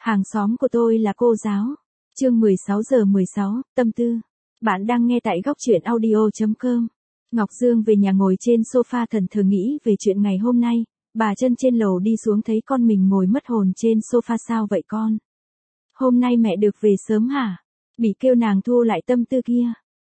Hàng xóm của tôi là cô giáo. Chương 16:16, tâm tư. Bạn đang nghe tại góc truyện audio.com. Ngọc Dương về nhà ngồi trên sofa thẫn thờ nghĩ về chuyện ngày hôm nay. Bà Trân trên lầu đi xuống thấy con mình ngồi mất hồn trên sofa. Sao vậy con? Hôm nay mẹ được về sớm hả? Bỉ kêu nàng thu lại tâm tư kia.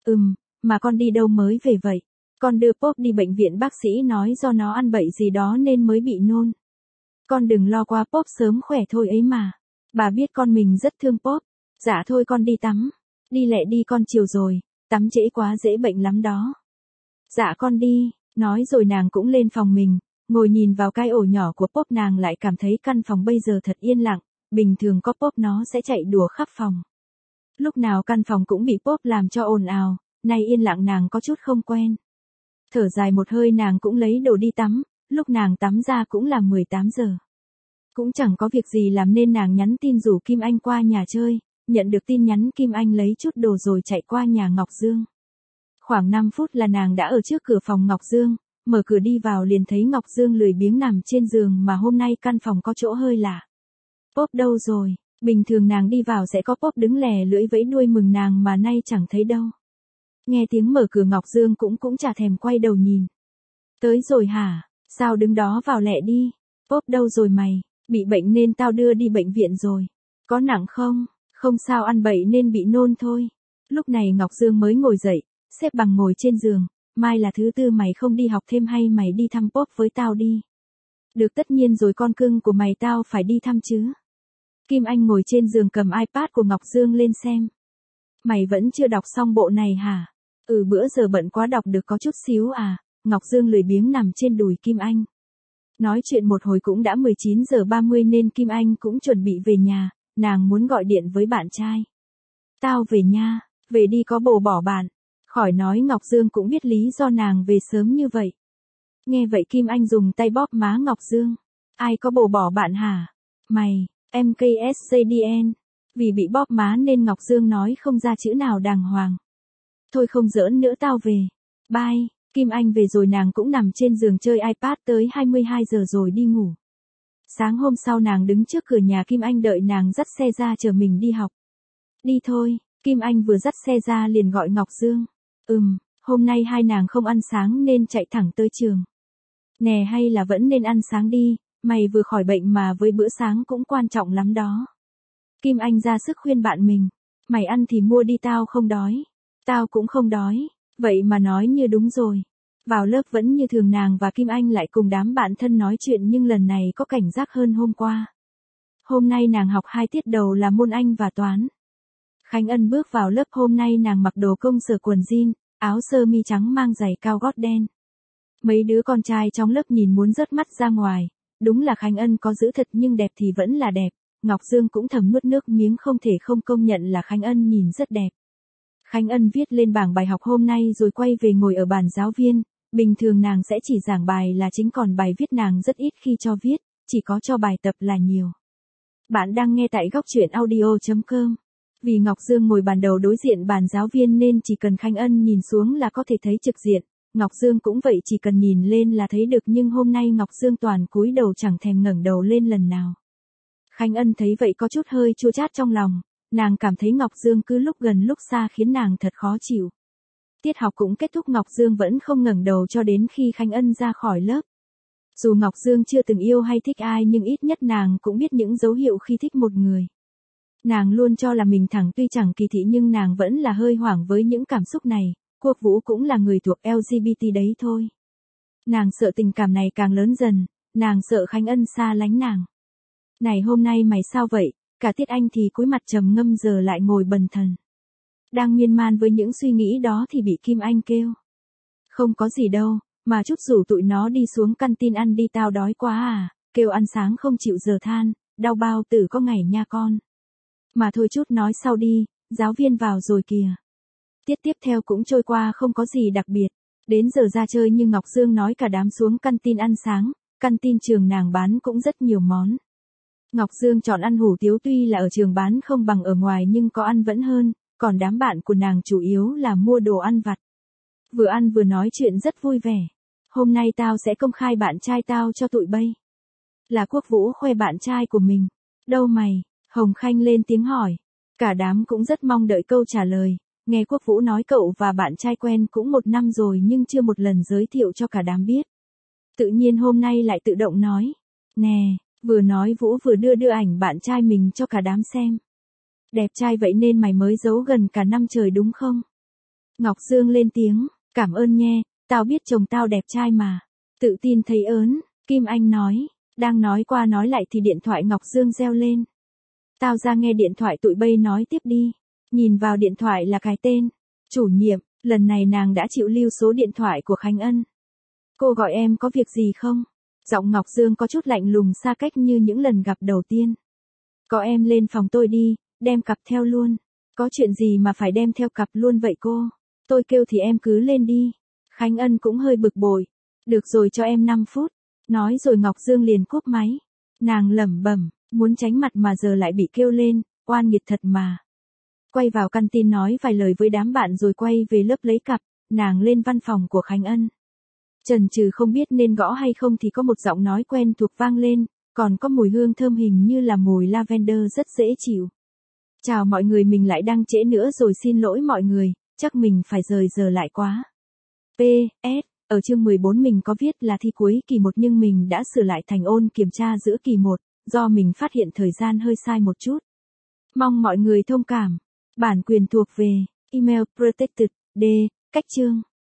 Mà con đi đâu mới về vậy? Con đưa Pop đi bệnh viện, bác sĩ nói do nó ăn bậy gì đó nên mới bị nôn. Con đừng lo quá, Pop sớm khỏe thôi ấy mà. Bà biết con mình rất thương Pop. Dạ thôi con đi tắm. Đi lẹ đi con, chiều rồi, tắm trễ quá dễ bệnh lắm đó. Dạ con đi, nói rồi nàng cũng lên phòng mình, ngồi nhìn vào cái ổ nhỏ của Pop. Nàng lại cảm thấy căn phòng bây giờ thật yên lặng, bình thường có Pop nó sẽ chạy đùa khắp phòng. Lúc nào căn phòng cũng bị Pop làm cho ồn ào, nay yên lặng nàng có chút không quen. Thở dài một hơi nàng cũng lấy đồ đi tắm, lúc nàng tắm ra cũng là 18 giờ. Cũng chẳng có việc gì làm nên nàng nhắn tin rủ Kim Anh qua nhà chơi, nhận được tin nhắn Kim Anh lấy chút đồ rồi chạy qua nhà Ngọc Dương. Khoảng 5 phút là nàng đã ở trước cửa phòng Ngọc Dương, mở cửa đi vào liền thấy Ngọc Dương lười biếng nằm trên giường mà hôm nay căn phòng có chỗ hơi lạ. Pop đâu rồi? Bình thường nàng đi vào sẽ có Pop đứng lè lưỡi vẫy đuôi mừng nàng mà nay chẳng thấy đâu. Nghe tiếng mở cửa Ngọc Dương cũng chả thèm quay đầu nhìn. Tới rồi hả? Sao đứng đó, vào lẹ đi. Pop đâu rồi mày? Bị bệnh nên tao đưa đi bệnh viện rồi. Có nặng không? Không sao, ăn bậy nên bị nôn thôi. Lúc này Ngọc Dương mới ngồi dậy, xếp bằng ngồi trên giường. Mai là thứ tư, mày không đi học thêm hay mày đi thăm Pop với tao đi? Được, tất nhiên rồi con cưng của mày, tao phải đi thăm chứ. Kim Anh ngồi trên giường cầm iPad của Ngọc Dương lên xem. Mày vẫn chưa đọc xong bộ này hả? Bữa giờ bận quá đọc được có chút xíu à. Ngọc Dương lười biếng nằm trên đùi Kim Anh. Nói chuyện một hồi cũng đã 19:30 nên Kim Anh cũng chuẩn bị về nhà, nàng muốn gọi điện với bạn trai. Tao về nha, về đi có bồ bỏ bạn. Khỏi nói, Ngọc Dương cũng biết lý do nàng về sớm như vậy. Nghe vậy Kim Anh dùng tay bóp má Ngọc Dương. Ai có bồ bỏ bạn hả? Mày, MKSCDN. Vì bị bóp má nên Ngọc Dương nói không ra chữ nào đàng hoàng. Thôi không giỡn nữa, tao về. Bye. Kim Anh về rồi nàng cũng nằm trên giường chơi iPad tới 22 giờ rồi đi ngủ. Sáng hôm sau nàng đứng trước cửa nhà Kim Anh đợi nàng dắt xe ra chờ mình đi học. Đi thôi, Kim Anh vừa dắt xe ra liền gọi Ngọc Dương. Hôm nay hai nàng không ăn sáng nên chạy thẳng tới trường. Nè, hay là vẫn nên ăn sáng đi, mày vừa khỏi bệnh mà với bữa sáng cũng quan trọng lắm đó. Kim Anh ra sức khuyên bạn mình. Mày ăn thì mua đi, tao không đói. Tao cũng không đói. Vậy mà nói như đúng rồi. Vào lớp vẫn như thường, nàng và Kim Anh lại cùng đám bạn thân nói chuyện nhưng lần này có cảnh giác hơn hôm qua. Hôm nay nàng học 2 tiết đầu là môn Anh và Toán. Khánh Ân bước vào lớp, hôm nay nàng mặc đồ công sở, quần jean, áo sơ mi trắng mang giày cao gót đen. Mấy đứa con trai trong lớp nhìn muốn rớt mắt ra ngoài, đúng là Khánh Ân có giữ thật nhưng đẹp thì vẫn là đẹp. Ngọc Dương cũng thầm nuốt nước miếng, không thể không công nhận là Khánh Ân nhìn rất đẹp. Khánh Ân viết lên bảng bài học hôm nay rồi quay về ngồi ở bàn giáo viên. Bình thường nàng sẽ chỉ giảng bài là chính, còn bài viết nàng rất ít khi cho viết, chỉ có cho bài tập là nhiều. Bạn đang nghe tại góc truyện audio.com. Vì Ngọc Dương ngồi bàn đầu đối diện bàn giáo viên nên chỉ cần Khánh Ân nhìn xuống là có thể thấy trực diện. Ngọc Dương cũng vậy, chỉ cần nhìn lên là thấy được, nhưng hôm nay Ngọc Dương toàn cúi đầu chẳng thèm ngẩng đầu lên lần nào. Khánh Ân thấy vậy có chút hơi chua chát trong lòng. Nàng cảm thấy Ngọc Dương cứ lúc gần lúc xa khiến nàng thật khó chịu. Tiết học cũng kết thúc, Ngọc Dương vẫn không ngẩng đầu cho đến khi Khánh Ân ra khỏi lớp. Dù Ngọc Dương chưa từng yêu hay thích ai nhưng ít nhất nàng cũng biết những dấu hiệu khi thích một người. Nàng luôn cho là mình thẳng, tuy chẳng kỳ thị nhưng nàng vẫn là hơi hoảng với những cảm xúc này. Quốc Vũ cũng là người thuộc LGBT đấy thôi. Nàng sợ tình cảm này càng lớn dần, nàng sợ Khánh Ân xa lánh nàng. Này, hôm nay mày sao vậy? Cả tiết Anh thì cúi mặt trầm ngâm, giờ lại ngồi bần thần. Đang miên man với những suy nghĩ đó thì bị Kim Anh kêu. Không có gì đâu, mà chút rủ tụi nó đi xuống căn tin ăn đi, tao đói quá à, kêu ăn sáng không chịu giờ than, đau bao tử có ngày nha con. Mà thôi chút nói sau đi, giáo viên vào rồi kìa. Tiết tiếp theo cũng trôi qua không có gì đặc biệt. Đến giờ ra chơi nhưng Ngọc Dương nói cả đám xuống căn tin ăn sáng, căn tin trường nàng bán cũng rất nhiều món. Ngọc Dương chọn ăn hủ tiếu, tuy là ở trường bán không bằng ở ngoài nhưng có ăn vẫn hơn, còn đám bạn của nàng chủ yếu là mua đồ ăn vặt. Vừa ăn vừa nói chuyện rất vui vẻ. Hôm nay tao sẽ công khai bạn trai tao cho tụi bay. Là Quốc Vũ khoe bạn trai của mình. Đâu mày, Hồng Khanh lên tiếng hỏi. Cả đám cũng rất mong đợi câu trả lời. Nghe Quốc Vũ nói cậu và bạn trai quen cũng 1 năm rồi nhưng chưa một lần giới thiệu cho cả đám biết. Tự nhiên hôm nay lại tự động nói. Nè, vừa nói Vũ vừa đưa ảnh bạn trai mình cho cả đám xem. Đẹp trai vậy nên mày mới giấu gần cả năm trời đúng không? Ngọc Dương lên tiếng. Cảm ơn nhé, tao biết chồng tao đẹp trai mà. Tự tin thấy ớn, Kim Anh nói. Đang nói qua nói lại thì điện thoại Ngọc Dương reo lên. Tao ra nghe điện thoại tụi bay nói tiếp đi. Nhìn vào điện thoại là cái tên. Chủ nhiệm, lần này nàng đã chịu lưu số điện thoại của Khánh Ân. Cô gọi em có việc gì không? Giọng Ngọc Dương có chút lạnh lùng xa cách như những lần gặp đầu tiên. Có em lên phòng tôi đi, đem cặp theo luôn. Có chuyện gì mà phải đem theo cặp luôn vậy cô? Tôi kêu thì em cứ lên đi. Khánh Ân cũng hơi bực bội. Được rồi cho em 5 phút. Nói rồi Ngọc Dương liền cúp máy. Nàng lẩm bẩm, muốn tránh mặt mà giờ lại bị kêu lên, oan nghiệt thật mà. Quay vào căn tin nói vài lời với đám bạn rồi quay về lớp lấy cặp, nàng lên văn phòng của Khánh Ân. Chần chừ không biết nên gõ hay không thì có một giọng nói quen thuộc vang lên, còn có mùi hương thơm hình như là mùi lavender rất dễ chịu. Chào mọi người, mình lại đang trễ nữa rồi, xin lỗi mọi người, chắc mình phải rời giờ lại quá. PS, ở chương 14 mình có viết là thi cuối kỳ 1 nhưng mình đã sửa lại thành ôn kiểm tra giữa kỳ 1, do mình phát hiện thời gian hơi sai một chút. Mong mọi người thông cảm. Bản quyền thuộc về email protected. D. Cách chương